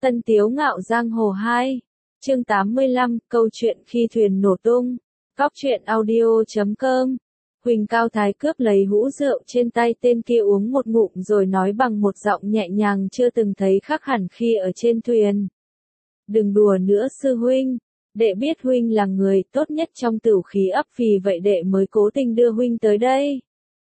Tân Tiếu Ngạo Giang Hồ 2, chương 85, câu chuyện khi thuyền nổ tung. Cóc truyện audio.com. Huỳnh Cao Thái cướp lấy hũ rượu trên tay tên kia uống một ngụm rồi nói bằng một giọng nhẹ nhàng chưa từng thấy khác hẳn khi ở trên thuyền. Đừng đùa nữa sư huynh, đệ biết huynh là người tốt nhất trong tửu khí ấp, vì vậy đệ mới cố tình đưa huynh tới đây.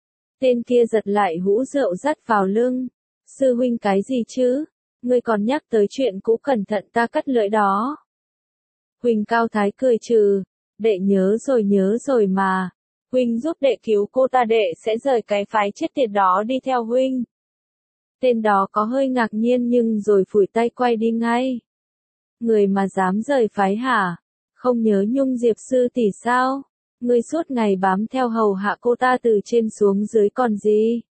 Tên kia giật lại hũ rượu dắt vào lưng. Sư huynh cái gì chứ? Ngươi còn nhắc tới chuyện cũ, cẩn thận ta cắt lưỡi đó. Huỳnh Cao Thái cười trừ, đệ nhớ rồi mà. Huynh giúp đệ cứu cô ta, đệ sẽ rời cái phái chết tiệt đó đi theo huynh. Tên đó có hơi ngạc nhiên nhưng rồi phủi tay quay đi ngay. Người mà dám rời phái hả? Không nhớ Nhung Diệp sư tỷ sao? Ngươi suốt ngày bám theo hầu hạ cô ta từ trên xuống dưới còn gì?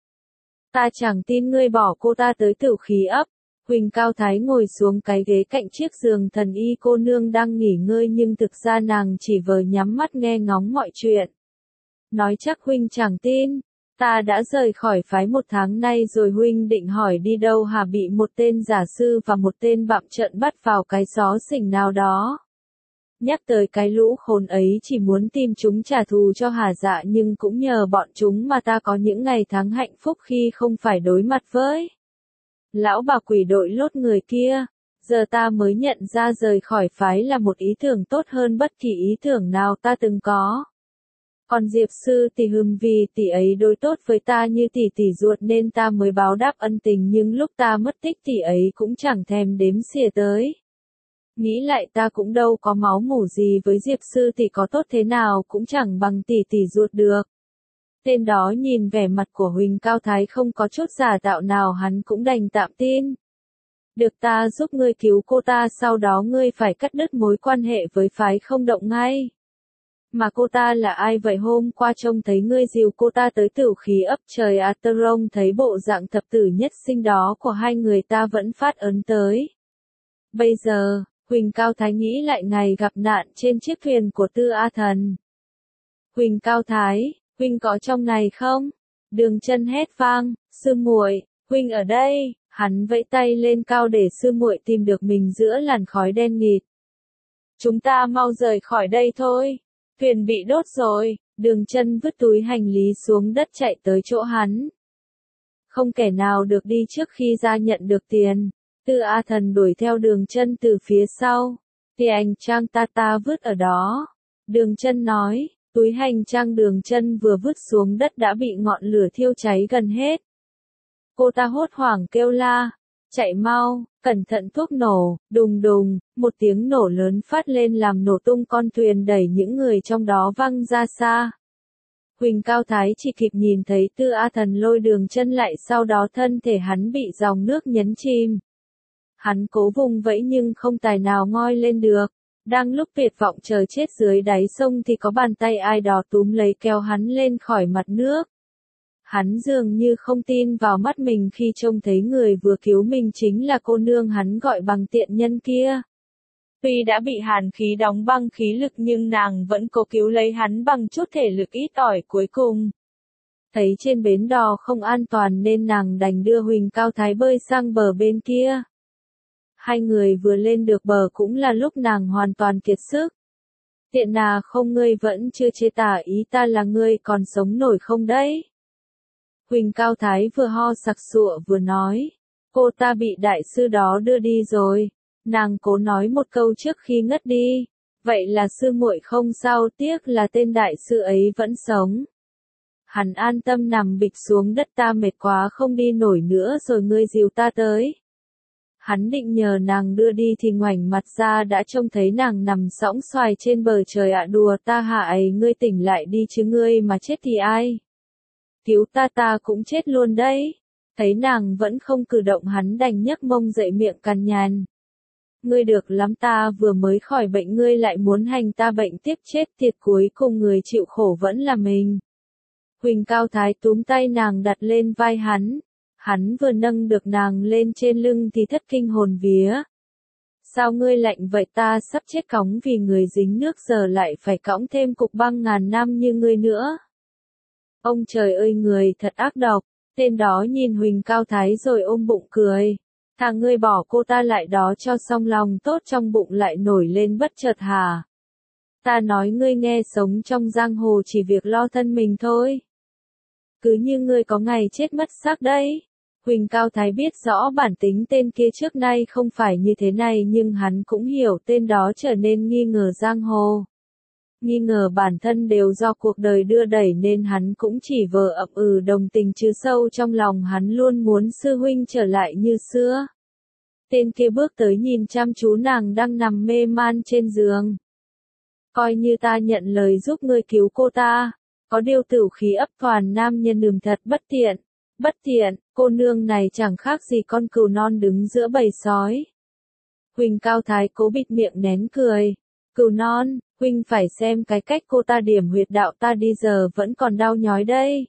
Ta chẳng tin ngươi bỏ cô ta tới tửu khí ấp. Huỳnh Cao Thái ngồi xuống cái ghế cạnh chiếc giường thần y cô nương đang nghỉ ngơi, nhưng thực ra nàng chỉ vờ nhắm mắt nghe ngóng mọi chuyện. Nói chắc huynh chẳng tin. Ta đã rời khỏi phái 1 tháng nay rồi, huynh định hỏi đi đâu hả? Bị một tên giả sư và một tên bặm trợn bắt vào cái xó xỉnh nào đó. Nhắc tới cái lũ khốn ấy chỉ muốn tìm chúng trả thù cho hả dạ, nhưng cũng nhờ bọn chúng mà ta có những ngày tháng hạnh phúc khi không phải đối mặt với lão bà quỷ đội lốt người kia. Giờ ta mới nhận ra rời khỏi phái là một ý tưởng tốt hơn bất kỳ ý tưởng nào ta từng có. Còn Diệp sư tỷ vì tỷ ấy đối tốt với ta như tỷ ruột nên ta mới báo đáp ân tình, nhưng lúc ta mất tích tỷ ấy cũng chẳng thèm đếm xỉa tới. Nghĩ lại ta cũng đâu có máu mủ gì với Diệp sư tỷ, có tốt thế nào cũng chẳng bằng tỷ ruột được. Tên đó nhìn vẻ mặt của Huỳnh Cao Thái không có chút giả tạo nào, hắn cũng đành tạm tin. Được, ta giúp ngươi cứu cô ta, sau đó ngươi phải cắt đứt mối quan hệ với phái không động ngay. Mà cô ta là ai vậy? Hôm qua trông thấy ngươi dìu cô ta tới tửu khí ấp. Trời ạ, Tơ Rông thấy bộ dạng thập tử nhất sinh đó của hai người ta vẫn phát ấn tới. Bây giờ, Huỳnh Cao Thái nghĩ lại ngày gặp nạn trên chiếc thuyền của Tư A Thần. Huỳnh Cao Thái, huynh có trong này không? Đường Chân hét vang, sư muội, huynh ở đây. Hắn vẫy tay lên cao để sư muội tìm được mình giữa làn khói đen nghịt. Chúng ta mau rời khỏi đây thôi. Thuyền bị đốt rồi. Đường Chân vứt túi hành lý xuống đất chạy tới chỗ hắn. Không kẻ nào được đi trước khi ra nhận được tiền. Tư A Thần đuổi theo Đường Chân từ phía sau. Thì hành trang ta vứt ở đó. Đường Chân nói. Túi hành trang Đường Chân vừa vứt xuống đất đã bị ngọn lửa thiêu cháy gần hết. Cô ta hốt hoảng kêu la. Chạy mau, cẩn thận thuốc nổ. Đùng đùng, một tiếng nổ lớn phát lên làm nổ tung con thuyền, đẩy những người trong đó văng ra xa. Huỳnh Cao Thái chỉ kịp nhìn thấy Tư A Thần lôi Đường Chân lại, sau đó thân thể hắn bị dòng nước nhấn chìm. Hắn cố vùng vẫy nhưng không tài nào ngoi lên được. Đang lúc tuyệt vọng chờ chết dưới đáy sông thì có bàn tay ai đó túm lấy kéo hắn lên khỏi mặt nước. Hắn dường như không tin vào mắt mình khi trông thấy người vừa cứu mình chính là cô nương hắn gọi bằng tiện nhân kia. Tuy đã bị hàn khí đóng băng khí lực nhưng nàng vẫn cố cứu lấy hắn bằng chút thể lực ít ỏi cuối cùng. Thấy trên bến đò không an toàn nên nàng đành đưa Huỳnh Cao Thái bơi sang bờ bên kia. Hai người vừa lên được bờ cũng là lúc nàng hoàn toàn kiệt sức. Tiện nà không, ngươi vẫn chưa chê tả ý ta là ngươi còn sống nổi không đấy? Huỳnh Cao Thái vừa ho sặc sụa vừa nói. Cô ta bị đại sư đó đưa đi rồi. Nàng cố nói một câu trước khi ngất đi. Vậy là sư muội không sao, tiếc là tên đại sư ấy vẫn sống. Hắn an tâm nằm bịch xuống đất. Ta mệt quá không đi nổi nữa rồi, ngươi dìu ta tới. Hắn định nhờ nàng đưa đi thì ngoảnh mặt ra đã trông thấy nàng nằm sõng xoài trên bờ. Trời ạ, đùa ta hả ấy? Ngươi tỉnh lại đi chứ, ngươi mà chết thì ai? Cứu ta cũng chết luôn đấy. Thấy nàng vẫn không cử động, hắn đành nhấc mông dậy, miệng cằn nhằn. Ngươi được lắm, ta vừa mới khỏi bệnh ngươi lại muốn hành ta bệnh tiếp, chết tiệt, cuối cùng người chịu khổ vẫn là mình. Huỳnh Cao Thái túm tay nàng đặt lên vai hắn. Hắn vừa nâng được nàng lên trên lưng thì thất kinh hồn vía. Sao ngươi lạnh vậy? Ta sắp chết cóng vì người dính nước, giờ lại phải cõng thêm cục băng ngàn năm như ngươi nữa. Ông trời ơi, người thật ác độc. Tên đó nhìn Huỳnh Cao Thái rồi ôm bụng cười. Thà ngươi bỏ cô ta lại đó cho xong, lòng tốt trong bụng lại nổi lên bất chợt hả? Ta nói ngươi nghe, sống trong giang hồ chỉ việc lo thân mình thôi. Cứ như ngươi có ngày chết mất xác đấy. Huỳnh Cao Thái biết rõ bản tính tên kia trước nay không phải như thế này, nhưng hắn cũng hiểu tên đó trở nên nghi ngờ giang hồ. Nghi ngờ bản thân đều do cuộc đời đưa đẩy, nên hắn cũng chỉ vờ ậm ừ đồng tình, chứ sâu trong lòng hắn luôn muốn sư huynh trở lại như xưa. Tên kia bước tới nhìn chăm chú nàng đang nằm mê man trên giường. Coi như ta nhận lời giúp ngươi cứu cô ta. Có điều tửu khí ấp toàn nam nhân thật bất tiện. Bất tiện, cô nương này chẳng khác gì con cừu non đứng giữa bầy sói. Huỳnh Cao Thái cố bịt miệng nén cười. Cừu non, huynh phải xem cái cách cô ta điểm huyệt đạo ta đi giờ vẫn còn đau nhói đây.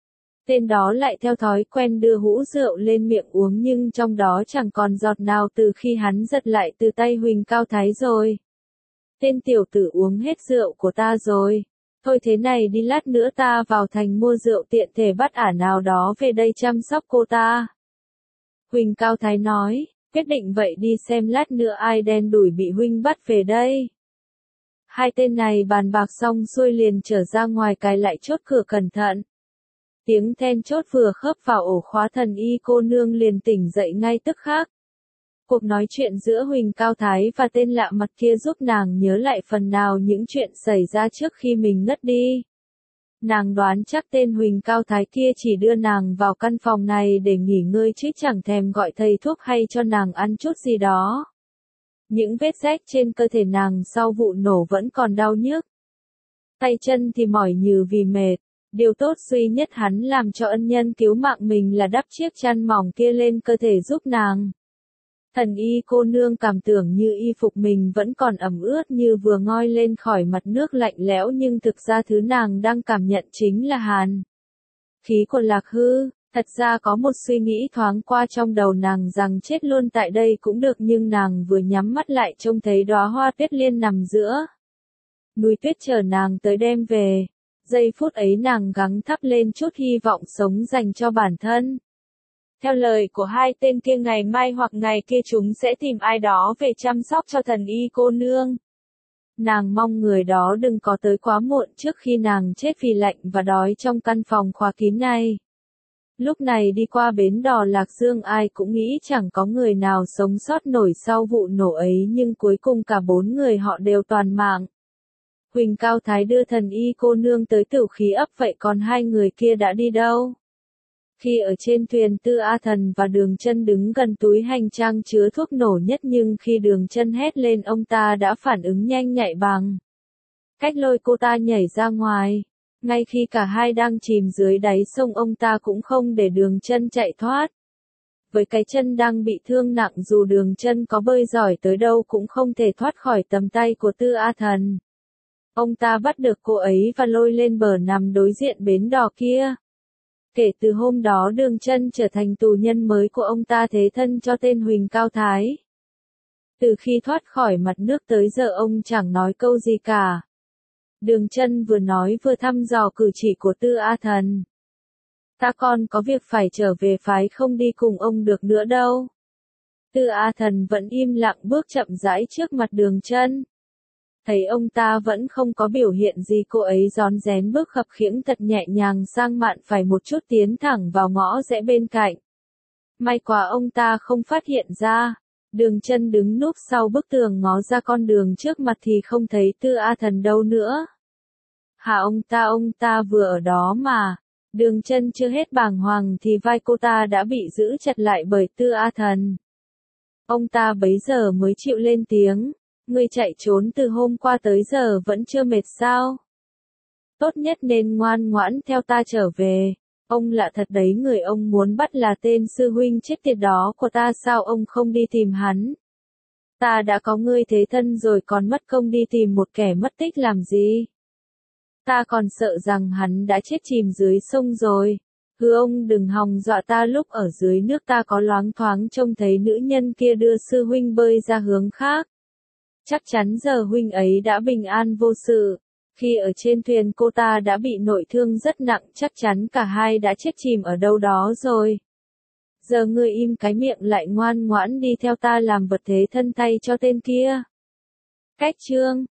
Tên đó lại theo thói quen đưa hũ rượu lên miệng uống, nhưng trong đó chẳng còn giọt nào từ khi hắn giật lại từ tay Huỳnh Cao Thái rồi. Tên tiểu tử uống hết rượu của ta rồi. Thôi thế này đi, lát nữa ta vào thành mua rượu, tiện thể bắt ả nào đó về đây chăm sóc cô ta. Huỳnh Cao Thái nói, quyết định vậy đi, xem lát nữa ai đen đủi bị huynh bắt về đây. Hai tên này bàn bạc xong xuôi liền trở ra ngoài, cài lại chốt cửa cẩn thận. Tiếng then chốt vừa khớp vào ổ khóa, thần y cô nương liền tỉnh dậy ngay tức khắc. Cuộc nói chuyện giữa Huỳnh Cao Thái và tên lạ mặt kia giúp nàng nhớ lại phần nào những chuyện xảy ra trước khi mình ngất đi. Nàng đoán chắc tên Huỳnh Cao Thái kia chỉ đưa nàng vào căn phòng này để nghỉ ngơi chứ chẳng thèm gọi thầy thuốc hay cho nàng ăn chút gì đó. Những vết rách trên cơ thể nàng sau vụ nổ vẫn còn đau nhức. Tay chân thì mỏi nhừ vì mệt. Điều tốt duy nhất hắn làm cho ân nhân cứu mạng mình là đắp chiếc chăn mỏng kia lên cơ thể giúp nàng. Thần y cô nương cảm tưởng như y phục mình vẫn còn ẩm ướt như vừa ngoi lên khỏi mặt nước lạnh lẽo, nhưng thực ra thứ nàng đang cảm nhận chính là hàn khí của Lạc Hư. Thật ra có một suy nghĩ thoáng qua trong đầu nàng rằng chết luôn tại đây cũng được, nhưng nàng vừa nhắm mắt lại trông thấy đóa hoa tuyết liên nằm giữa núi tuyết chờ nàng tới đem về. Giây phút ấy nàng gắng thắp lên chút hy vọng sống dành cho bản thân. Theo lời của hai tên kia, ngày mai hoặc ngày kia chúng sẽ tìm ai đó về chăm sóc cho thần y cô nương. Nàng mong người đó đừng có tới quá muộn trước khi nàng chết vì lạnh và đói trong căn phòng khóa kín này. Lúc này đi qua bến đò Lạc Dương, ai cũng nghĩ chẳng có người nào sống sót nổi sau vụ nổ ấy, nhưng cuối cùng cả 4 người họ đều toàn mạng. Huỳnh Cao Thái đưa thần y cô nương tới tửu khí ấp, vậy còn hai người kia đã đi đâu? Khi ở trên thuyền, Tư A Thần và Đường Chân đứng gần túi hành trang chứa thuốc nổ nhất, nhưng khi Đường Chân hét lên, ông ta đã phản ứng nhanh nhạy bằng cách lôi cô ta nhảy ra ngoài. Ngay khi cả hai đang chìm dưới đáy sông, ông ta cũng không để Đường Chân chạy thoát. Với cái chân đang bị thương nặng, dù Đường Chân có bơi giỏi tới đâu cũng không thể thoát khỏi tầm tay của Tư A Thần. Ông ta bắt được cô ấy và lôi lên bờ nằm đối diện bến đò kia. Kể từ hôm đó, Đường Chân trở thành tù nhân mới của ông ta, thế thân cho tên Huỳnh Cao Thái. Từ khi thoát khỏi mặt nước tới giờ ông chẳng nói câu gì cả. Đường Chân vừa nói vừa thăm dò cử chỉ của Tư A Thần. Ta còn có việc phải trở về, phái không đi cùng ông được nữa đâu. Tư A Thần vẫn im lặng bước chậm rãi trước mặt Đường Chân. Thấy ông ta vẫn không có biểu hiện gì, cô ấy rón rén bước khập khiễng thật nhẹ nhàng sang mạn phải một chút, tiến thẳng vào ngõ rẽ bên cạnh. May quá ông ta không phát hiện ra. Đường Chân đứng núp sau bức tường ngó ra con đường trước mặt thì không thấy Tư A Thần đâu nữa. Hả, ông ta vừa ở đó mà. Đường Chân chưa hết bàng hoàng thì vai cô ta đã bị giữ chặt lại bởi Tư A Thần. Ông ta bấy giờ mới chịu lên tiếng. Ngươi chạy trốn từ hôm qua tới giờ vẫn chưa mệt sao? Tốt nhất nên ngoan ngoãn theo ta trở về. Ông lạ thật đấy, người ông muốn bắt là tên sư huynh chết tiệt đó của ta, sao ông không đi tìm hắn? Ta đã có ngươi thế thân rồi, còn mất công đi tìm một kẻ mất tích làm gì? Ta còn sợ rằng hắn đã chết chìm dưới sông rồi. Hừ, ông đừng hòng dọa ta, lúc ở dưới nước ta có loáng thoáng trông thấy nữ nhân kia đưa sư huynh bơi ra hướng khác. Chắc chắn giờ huynh ấy đã bình an vô sự. Khi ở trên thuyền cô ta đã bị nội thương rất nặng, chắc chắn cả hai đã chết chìm ở đâu đó rồi. Giờ ngươi im cái miệng lại ngoan ngoãn đi theo ta làm vật thế thân thay cho tên kia. Cách chương